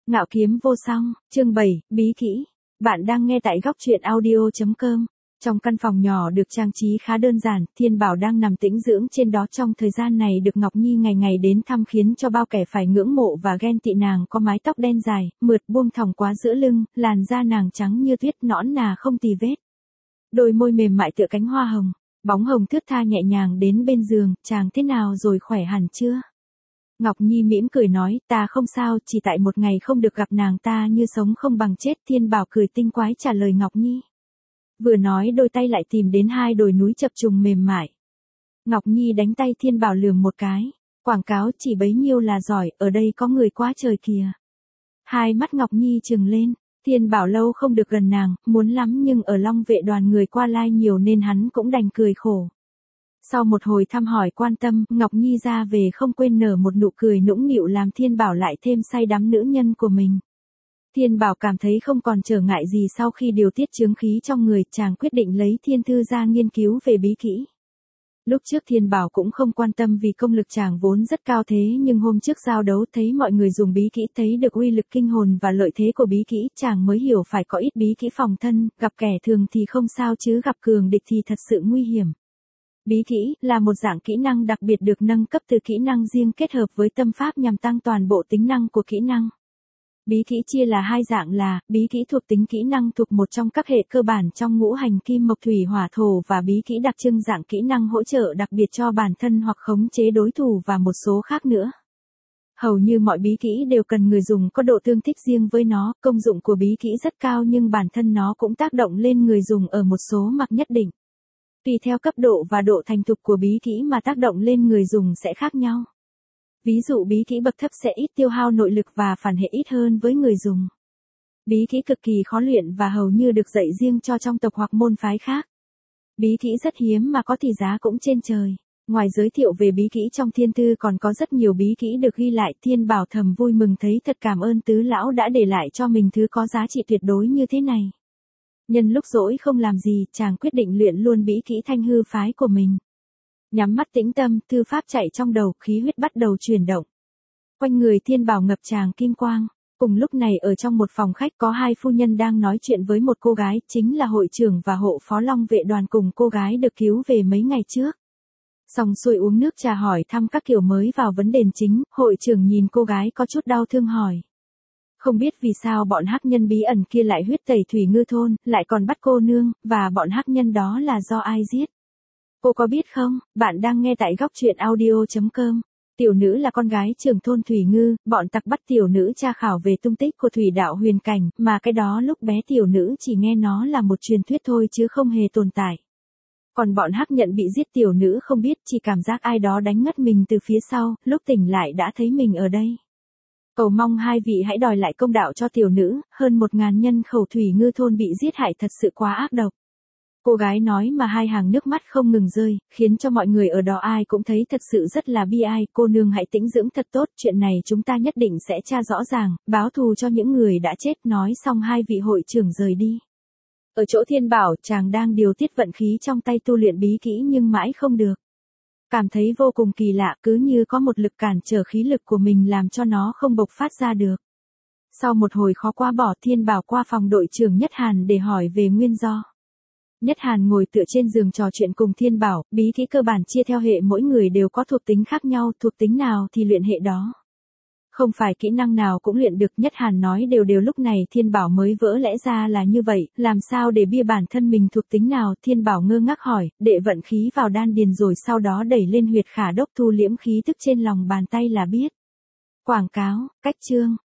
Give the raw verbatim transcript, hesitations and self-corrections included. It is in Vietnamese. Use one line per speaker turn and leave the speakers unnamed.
Ngạo kiếm vô song, chương bảy, bí kỹ. Bạn đang nghe tại góc truyện audio chấm com. Trong căn phòng nhỏ được trang trí khá đơn giản, Thiên Bảo đang nằm tĩnh dưỡng trên đó. Trong thời gian này được Ngọc Nhi ngày ngày đến thăm khiến cho bao kẻ phải ngưỡng mộ và ghen tị. Nàng có mái tóc đen dài, mượt buông thòng quá giữa lưng, làn da nàng trắng như tuyết, nõn nà không tì vết. Đôi môi mềm mại tựa cánh hoa hồng, bóng hồng thướt tha nhẹ nhàng đến bên giường. Chàng thế nào rồi, khỏe hẳn chưa? Ngọc Nhi mỉm cười nói, ta không sao, chỉ tại một ngày không được gặp nàng ta như sống không bằng chết. Thiên Bảo cười tinh quái trả lời Ngọc Nhi. Vừa nói đôi tay lại tìm đến hai đồi núi chập trùng mềm mại. Ngọc Nhi đánh tay Thiên Bảo lườm một cái. Quảng cáo chỉ bấy nhiêu là giỏi, ở đây có người quá trời kìa. Hai mắt Ngọc Nhi trừng lên. Thiên Bảo lâu không được gần nàng, muốn lắm nhưng ở Long Vệ đoàn người qua lai nhiều nên hắn cũng đành cười khổ. Sau một hồi thăm hỏi quan tâm, Ngọc Nhi ra về không quên nở một nụ cười nũng nịu làm Thiên Bảo lại thêm say đắm nữ nhân của mình. Thiên Bảo cảm thấy không còn trở ngại gì sau khi điều tiết chướng khí trong người, chàng quyết định lấy thiên thư ra nghiên cứu về bí kỹ. Lúc trước Thiên Bảo cũng không quan tâm vì công lực chàng vốn rất cao, thế nhưng hôm trước giao đấu thấy mọi người dùng bí kỹ, thấy được uy lực kinh hồn và lợi thế của bí kỹ, chàng mới hiểu phải có ít bí kỹ phòng thân, gặp kẻ thường thì không sao chứ gặp cường địch thì thật sự nguy hiểm. Bí kỹ là một dạng kỹ năng đặc biệt được nâng cấp từ kỹ năng riêng kết hợp với tâm pháp nhằm tăng toàn bộ tính năng của kỹ năng. Bí kỹ chia là hai dạng là, bí kỹ thuộc tính kỹ năng thuộc một trong các hệ cơ bản trong ngũ hành kim mộc thủy hỏa thổ và bí kỹ đặc trưng dạng kỹ năng hỗ trợ đặc biệt cho bản thân hoặc khống chế đối thủ và một số khác nữa. Hầu như mọi bí kỹ đều cần người dùng có độ tương thích riêng với nó, công dụng của bí kỹ rất cao nhưng bản thân nó cũng tác động lên người dùng ở một số mặt nhất định. Tùy theo cấp độ và độ thành thục của bí kỹ mà tác động lên người dùng sẽ khác nhau. Ví dụ bí kỹ bậc thấp sẽ ít tiêu hao nội lực và phản hệ ít hơn với người dùng. Bí kỹ cực kỳ khó luyện và hầu như được dạy riêng cho trong tộc hoặc môn phái khác. Bí kỹ rất hiếm mà có thì giá cũng trên trời. Ngoài giới thiệu về bí kỹ trong thiên thư còn có rất nhiều bí kỹ được ghi lại. Thiên Bảo thầm vui mừng thấy thật cảm ơn tứ lão đã để lại cho mình thứ có giá trị tuyệt đối như thế này. Nhân lúc rỗi không làm gì, chàng quyết định luyện luôn bí kỹ thanh hư phái của mình. Nhắm mắt tĩnh tâm, thư pháp chạy trong đầu, khí huyết bắt đầu chuyển động. Quanh người Thiên Bảo ngập tràn kim quang. Cùng lúc này ở trong một phòng khách có hai phu nhân đang nói chuyện với một cô gái, chính là hội trưởng và hộ phó Long Vệ đoàn cùng cô gái được cứu về mấy ngày trước. Xong xuôi uống nước trà hỏi thăm các kiểu mới vào vấn đề chính, hội trưởng nhìn cô gái có chút đau thương hỏi. Không biết vì sao bọn hắc nhân bí ẩn kia lại huyết tẩy Thủy Ngư thôn, lại còn bắt cô nương, và bọn hắc nhân đó là do ai giết? Cô có biết không? Bạn đang nghe tại góc truyện audio chấm com. Tiểu nữ là con gái trưởng thôn Thủy Ngư, bọn tặc bắt tiểu nữ tra khảo về tung tích của thủy đạo huyền cảnh, mà cái đó lúc bé tiểu nữ chỉ nghe nó là một truyền thuyết thôi chứ không hề tồn tại. Còn bọn hắc nhận bị giết tiểu nữ không biết, chỉ cảm giác ai đó đánh ngất mình từ phía sau, lúc tỉnh lại đã thấy mình ở đây. Cầu mong hai vị hãy đòi lại công đạo cho tiểu nữ, hơn một ngàn nhân khẩu Thủy Ngư thôn bị giết hại thật sự quá ác độc. Cô gái nói mà hai hàng nước mắt không ngừng rơi, khiến cho mọi người ở đó ai cũng thấy thật sự rất là bi ai. Cô nương hãy tĩnh dưỡng thật tốt, chuyện này chúng ta nhất định sẽ tra rõ ràng, báo thù cho những người đã chết. Nói xong hai vị hội trưởng rời đi. Ở chỗ Thiên Bảo, chàng đang điều tiết vận khí trong tay tu luyện bí kỹ nhưng mãi không được. Cảm thấy vô cùng kỳ lạ, cứ như có một lực cản trở khí lực của mình làm cho nó không bộc phát ra được. Sau một hồi khó qua bỏ, Thiên Bảo qua phòng đội trưởng Nhất Hàn để hỏi về nguyên do. Nhất Hàn ngồi tựa trên giường trò chuyện cùng Thiên Bảo, bí kỹ cơ bản chia theo hệ, mỗi người đều có thuộc tính khác nhau, thuộc tính nào thì luyện hệ đó. Không phải kỹ năng nào cũng luyện được, Nhất Hàn nói đều đều. Lúc này Thiên Bảo mới vỡ lẽ ra là như vậy, làm sao để bia bản thân mình thuộc tính nào? Thiên Bảo ngơ ngác hỏi, đệ vận khí vào đan điền rồi sau đó đẩy lên huyệt khả đốc thu liễm khí tức trên lòng bàn tay là biết. Quảng cáo, cách chương,